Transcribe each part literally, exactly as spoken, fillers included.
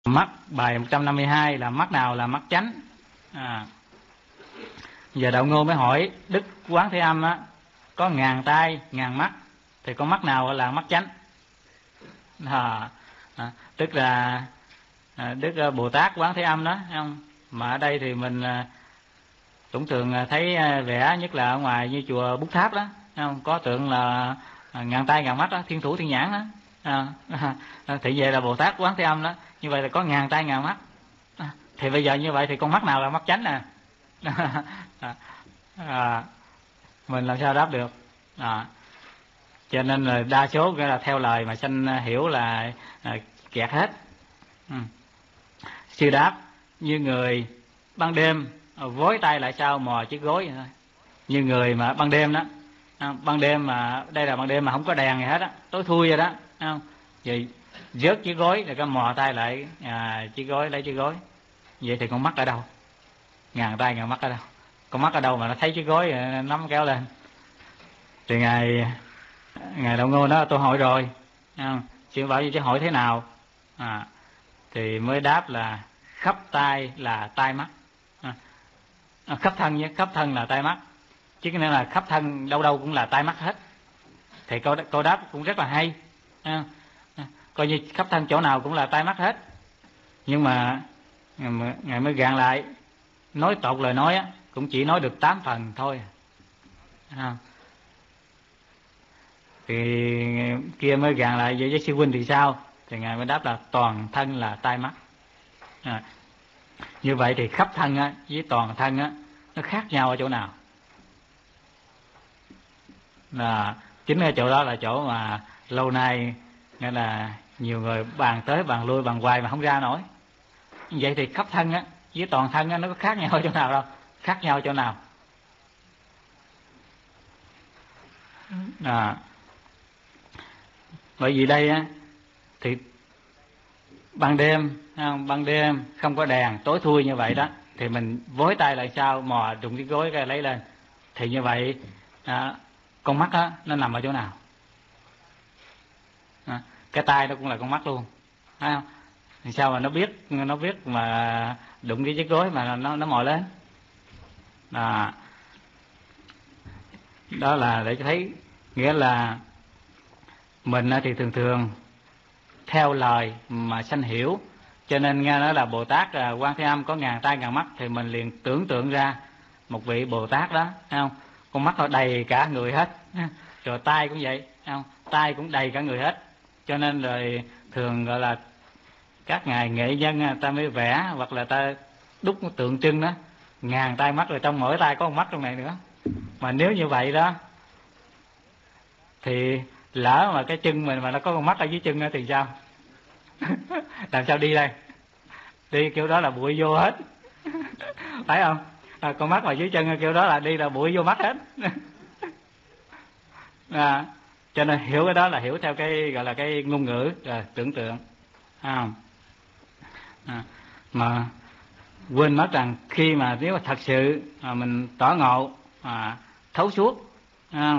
Mắt bài một trăm năm mươi hai là mắt nào là mắt chánh. À, giờ Đạo Ngôn mới hỏi Đức Quán Thế Âm á, có ngàn tai ngàn mắt thì con mắt nào là mắt chánh? À, à, tức là à, Đức Bồ Tát Quán Thế Âm đó, không? Mà ở đây thì mình à, cũng thường thấy vẽ, nhất là ở ngoài như chùa Bút Tháp đó, không? Có tượng là ngàn tai ngàn mắt đó, thiên thủ thiên nhãn đó. À, à, thì vậy là Bồ Tát Quán Thế Âm đó, như vậy là có ngàn tai ngàn mắt. À, thì bây giờ như vậy thì con mắt nào là mắt chánh nè? À, à, mình làm sao đáp được? À, cho nên là đa số là theo lời mà sanh hiểu là à, kẹt hết. Ừ. Sư đáp: như người ban đêm vối tay lại sau mò chiếc gối vậy thôi. Như người mà ban đêm đó, ban đêm mà đây là ban đêm mà không có đèn gì hết á, tối thui vậy đó, không? Vậy vớt chiếc gối rồi cái mò tay lại à, chiếc gối, lấy chiếc gối. Vậy thì con mắt ở đâu? Ngàn tay ngàn mắt ở đâu? Con mắt ở đâu mà nó thấy chiếc gối nắm kéo lên? Thì ngài ngài Đạo Ngôn đó, tôi hỏi rồi, không? Sư bảo chứ hỏi thế nào? À, thì mới đáp là khắp tai là tai mắt. À, khắp thân nhé, khắp thân là tai mắt, chứ cái này là khắp thân đâu đâu cũng là tai mắt hết. Thì câu câu đáp cũng rất là hay. À, à, coi như khắp thân chỗ nào cũng là tai mắt hết. Nhưng mà ngài mới gạn lại, nói tột lời nói á, cũng chỉ nói được tám phần thôi. À, thì kia mới gạn lại với, với sư huynh thì sao? Thì ngài mới đáp là toàn thân là tai mắt. À, như vậy thì khắp thân á với toàn thân á nó khác nhau ở chỗ nào? Là chính cái chỗ đó là chỗ mà lâu nay nghĩa là nhiều người bàn tới bàn lui bàn hoài mà không ra nổi. Vậy thì khắp thân á với toàn thân á nó có khác nhau ở chỗ nào đâu? Khác nhau ở chỗ nào? À, bởi vì đây á thì ban đêm không, ban đêm không có đèn, tối thui như vậy đó, thì mình vối tay lại sau mò đụng cái gối cái lấy lên, thì như vậy à, con mắt á nó nằm ở chỗ nào? À, cái tay nó cũng là con mắt luôn, thấy không? Thì sao mà nó biết nó biết mà đụng cái chiếc gối mà nó nó mò lên? À, đó là để cho thấy nghĩa là mình thì thường thường theo lời mà sanh hiểu, cho nên nghe nói là Bồ Tát Quan Thế Âm có ngàn tay ngàn mắt, thì mình liền tưởng tượng ra một vị Bồ Tát đó, thấy không? Con mắt nó đầy cả người hết, rồi tay cũng vậy, thấy không? Tay cũng đầy cả người hết, cho nên rồi thường gọi là các ngài nghệ nhân ta mới vẽ hoặc là ta đúc một tượng trưng đó, ngàn tay mắt, rồi trong mỗi tay có một mắt trong này nữa. Mà nếu như vậy đó thì lỡ mà cái chân mình mà nó có con mắt ở dưới chân đó thì sao? Làm sao đi đây? Đi kiểu đó là bụi vô hết. Phải không? À, con mắt mà dưới chân kiểu đó là đi là bụi vô mắt hết. À, cho nên hiểu cái đó là hiểu theo cái gọi là cái ngôn ngữ rồi tưởng tượng. À, à, mà quên mất rằng khi mà nếu mà thật sự mà mình tỏ ngộ à, thấu suốt à,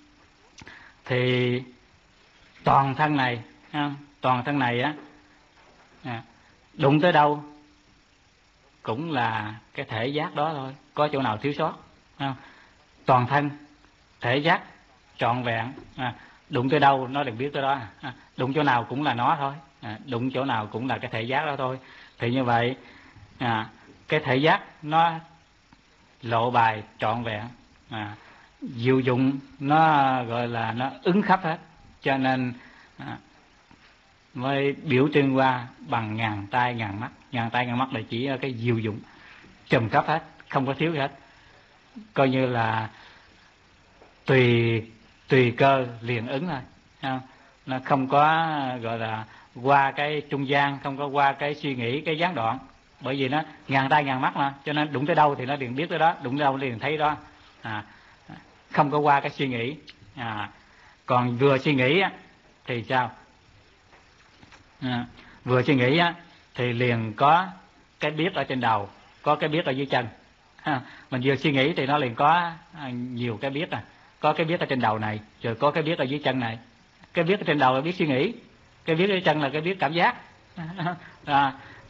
thì toàn thân này à, toàn thân này á à, đụng tới đâu cũng là cái thể giác đó thôi, có chỗ nào thiếu sót à, toàn thân thể giác trọn vẹn à, đụng tới đâu nó đều biết tới đó à, đụng chỗ nào cũng là nó thôi à, đụng chỗ nào cũng là cái thể giác đó thôi. Thì như vậy à, cái thể giác nó lộ bài trọn vẹn à, diệu dụng nó gọi là nó ứng khắp hết, cho nên à, mới biểu trưng qua bằng ngàn tay ngàn mắt. Ngàn tay ngàn mắt là chỉ cái diệu dụng trùm khắp hết, không có thiếu gì hết, coi như là tùy tùy cơ liền ứng thôi, không? Nó không có gọi là qua cái trung gian, không có qua cái suy nghĩ, cái gián đoạn, bởi vì nó ngàn tay ngàn mắt mà, cho nên đụng tới đâu thì nó liền biết tới đó, đụng tới đâu liền thấy đó à, không có qua cái suy nghĩ à, còn vừa suy nghĩ á, thì sao à, vừa suy nghĩ á, thì liền có cái biết ở trên đầu, có cái biết ở dưới chân à, mình vừa suy nghĩ thì nó liền có nhiều cái biết à, có cái biết ở trên đầu này, rồi có cái biết ở dưới chân này. Cái biết ở trên đầu là biết suy nghĩ, cái biết ở dưới chân là cái biết cảm giác à,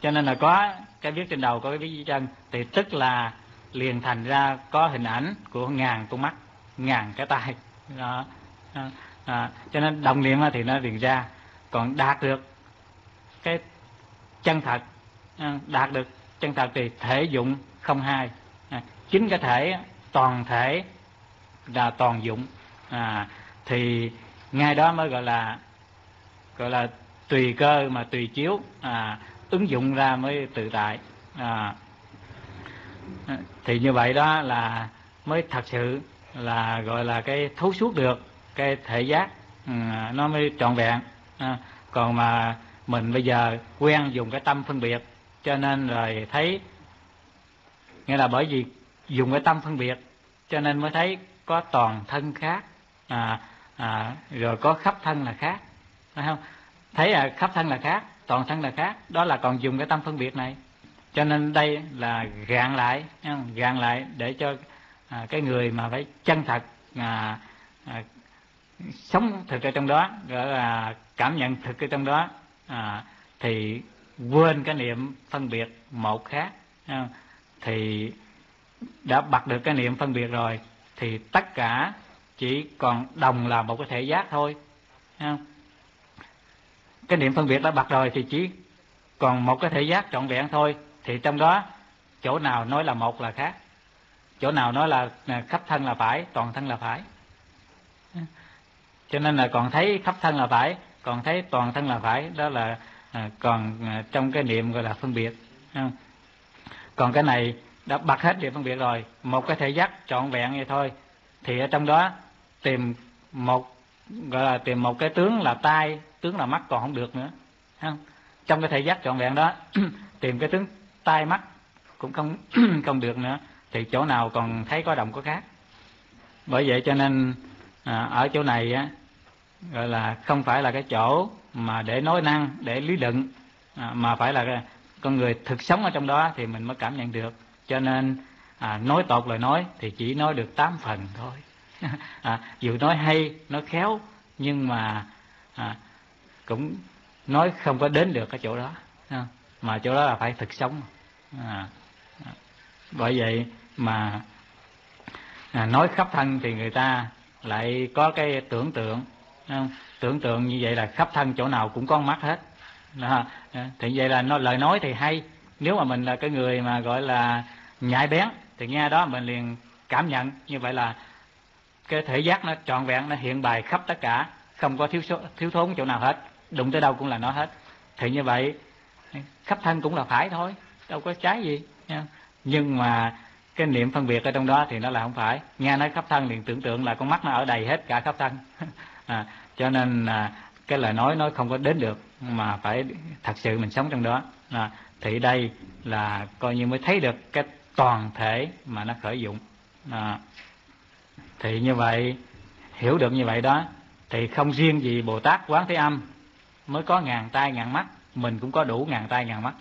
cho nên là có cái viết trên đầu, có cái viết dưới chân, thì tức là liền thành ra có hình ảnh của ngàn con mắt, ngàn cái tay đó. À, à, cho nên đồng niệm thì nó liền ra. Còn đạt được cái chân thật, đạt được chân thật thì thể dụng không hai, à, chính cái thể toàn thể là toàn dụng, à, thì ngay đó mới gọi là gọi là tùy cơ mà tùy chiếu, à, ứng dụng ra mới tự tại. À, thì như vậy đó là mới thật sự là gọi là cái thấu suốt được cái thể giác, ừ, nó mới trọn vẹn. À, còn mà mình bây giờ quen dùng cái tâm phân biệt, cho nên rồi thấy, nghĩa là bởi vì dùng cái tâm phân biệt cho nên mới thấy có toàn thân khác, à, à, rồi có khắp thân là khác, phải không? Thấy là khắp thân là khác, toàn thân là khác, đó là còn dùng cái tâm phân biệt này. Cho nên đây là gạn lại, gạn lại để cho à, cái người mà phải chân thật, à, à, sống thực ở trong đó, gọi là cảm nhận thực ở trong đó, à, thì quên cái niệm phân biệt một khác, thì đã bật được cái niệm phân biệt rồi, thì tất cả chỉ còn đồng là một cái thể giác thôi. Cái niệm phân biệt đã bật rồi thì chỉ còn một cái thể giác trọn vẹn thôi, thì trong đó chỗ nào nói là một là khác, chỗ nào nói là khắp thân là phải, toàn thân là phải. Cho nên là còn thấy khắp thân là phải, còn thấy toàn thân là phải, đó là à, còn à, trong cái niệm gọi là phân biệt. Còn cái này đã bật hết niệm phân biệt rồi, một cái thể giác trọn vẹn vậy thôi, thì ở trong đó tìm một gọi là tìm một cái tướng là tai, tướng là mắt còn không được nữa, không? Trong cái thể giác trọn vẹn đó tìm cái tướng tai mắt cũng không không được nữa, thì chỗ nào còn thấy có đồng có khác. Bởi vậy cho nên à, ở chỗ này á, gọi là không phải là cái chỗ mà để nói năng, để lý luận, à, mà phải là cái, con người thực sống ở trong đó thì mình mới cảm nhận được. Cho nên à, nói tột lời nói thì chỉ nói được tám phần thôi. à, dù nói hay, nói khéo, nhưng mà à, cũng nói không có đến được cái chỗ đó, mà chỗ đó là phải thực sống. À, bởi vậy mà à, nói khắp thân thì người ta lại có cái tưởng tượng, không? Tưởng tượng như vậy là khắp thân chỗ nào cũng có mắt hết. Đó. Thì vậy là nó lời nói thì hay, nếu mà mình là cái người mà gọi là nhạy bén thì nghe đó mình liền cảm nhận, như vậy là cái thể giác nó trọn vẹn, nó hiện bày khắp tất cả, không có thiếu số, thiếu thốn chỗ nào hết, đụng tới đâu cũng là nó hết. Thì như vậy khắp thân cũng là phải thôi, đâu có trái gì. Nhưng mà cái niệm phân biệt ở trong đó thì nó là không phải. Nghe nói khắp thân liền tưởng tượng là con mắt nó ở đầy hết cả khắp thân. à, cho nên à, cái lời nói nói không có đến được, mà phải thật sự mình sống trong đó. à, thì đây là coi như mới thấy được cái toàn thể mà nó khởi dụng. à, thì như vậy, hiểu được như vậy đó, thì không riêng gì Bồ Tát Quán Thế Âm mới có ngàn tai ngàn mắt, mình cũng có đủ ngàn tai ngàn mắt.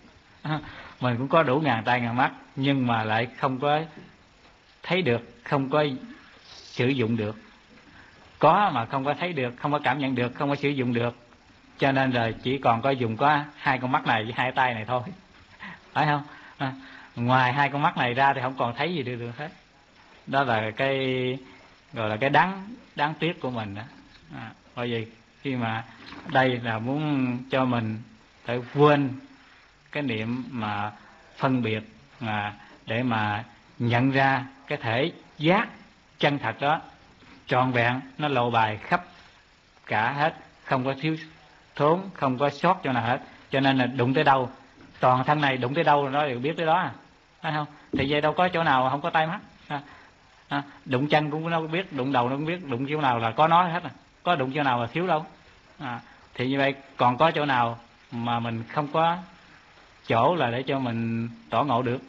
Mình cũng có đủ ngàn tai ngàn mắt, nhưng mà lại không có thấy được, không có sử dụng được. Có mà không có thấy được, không có cảm nhận được, không có sử dụng được, cho nên rồi chỉ còn có dùng có hai con mắt này với hai tay này thôi, phải không? À, ngoài hai con mắt này ra thì không còn thấy gì được được hết. Đó là cái gọi là cái đáng đáng tiếc của mình đó. À, bởi vì khi mà đây là muốn cho mình phải quên cái niệm mà phân biệt, mà để mà nhận ra cái thể giác chân thật đó trọn vẹn, nó lộ bài khắp cả hết, không có thiếu thốn, không có sót chỗ nào hết. Cho nên là đụng tới đâu, toàn thân này đụng tới đâu nó đều biết tới đó, phải không? Thì vậy đâu có chỗ nào không có tay mắt. À, à, đụng chân cũng nó biết, đụng đầu nó cũng biết, đụng chỗ nào là có nó hết, à. Có đụng chỗ nào là thiếu đâu. À, thì như vậy còn có chỗ nào mà mình không có chỗ là để cho mình tỏ ngộ được.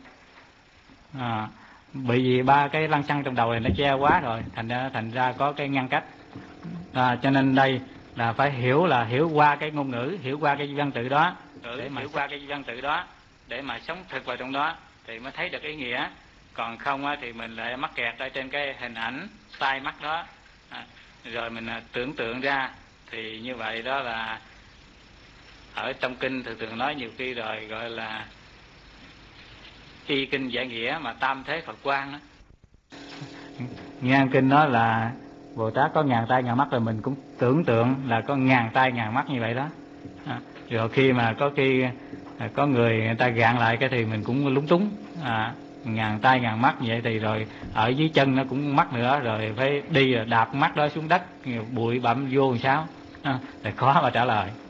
À, bởi vì ba cái lăng xăng trong đầu này nó che quá rồi, thành ra thành ra có cái ngăn cách. À, cho nên đây là phải hiểu, là hiểu qua cái ngôn ngữ, hiểu qua cái văn tự đó, để mà hiểu qua cái văn tự đó để mà sống thực vào trong đó thì mới thấy được ý nghĩa. Còn không á, thì mình lại mắc kẹt ở trên cái hình ảnh tai mắt đó, à, rồi mình tưởng tượng ra, thì như vậy đó là ở trong kinh thường thường nói nhiều khi rồi gọi là y kinh giải nghĩa mà tam thế Phật quan đó. Nghe kinh nói là Bồ Tát có ngàn tay ngàn mắt, rồi mình cũng tưởng tượng là có ngàn tay ngàn mắt như vậy đó. À, rồi khi mà có khi à, có người người ta gạn lại cái thì mình cũng lúng túng. À, ngàn tay ngàn mắt như vậy thì rồi ở dưới chân nó cũng mắt nữa, rồi phải đi rồi đạp mắt đó xuống đất, bụi bặm vô làm sao? À, thì khó mà trả lời.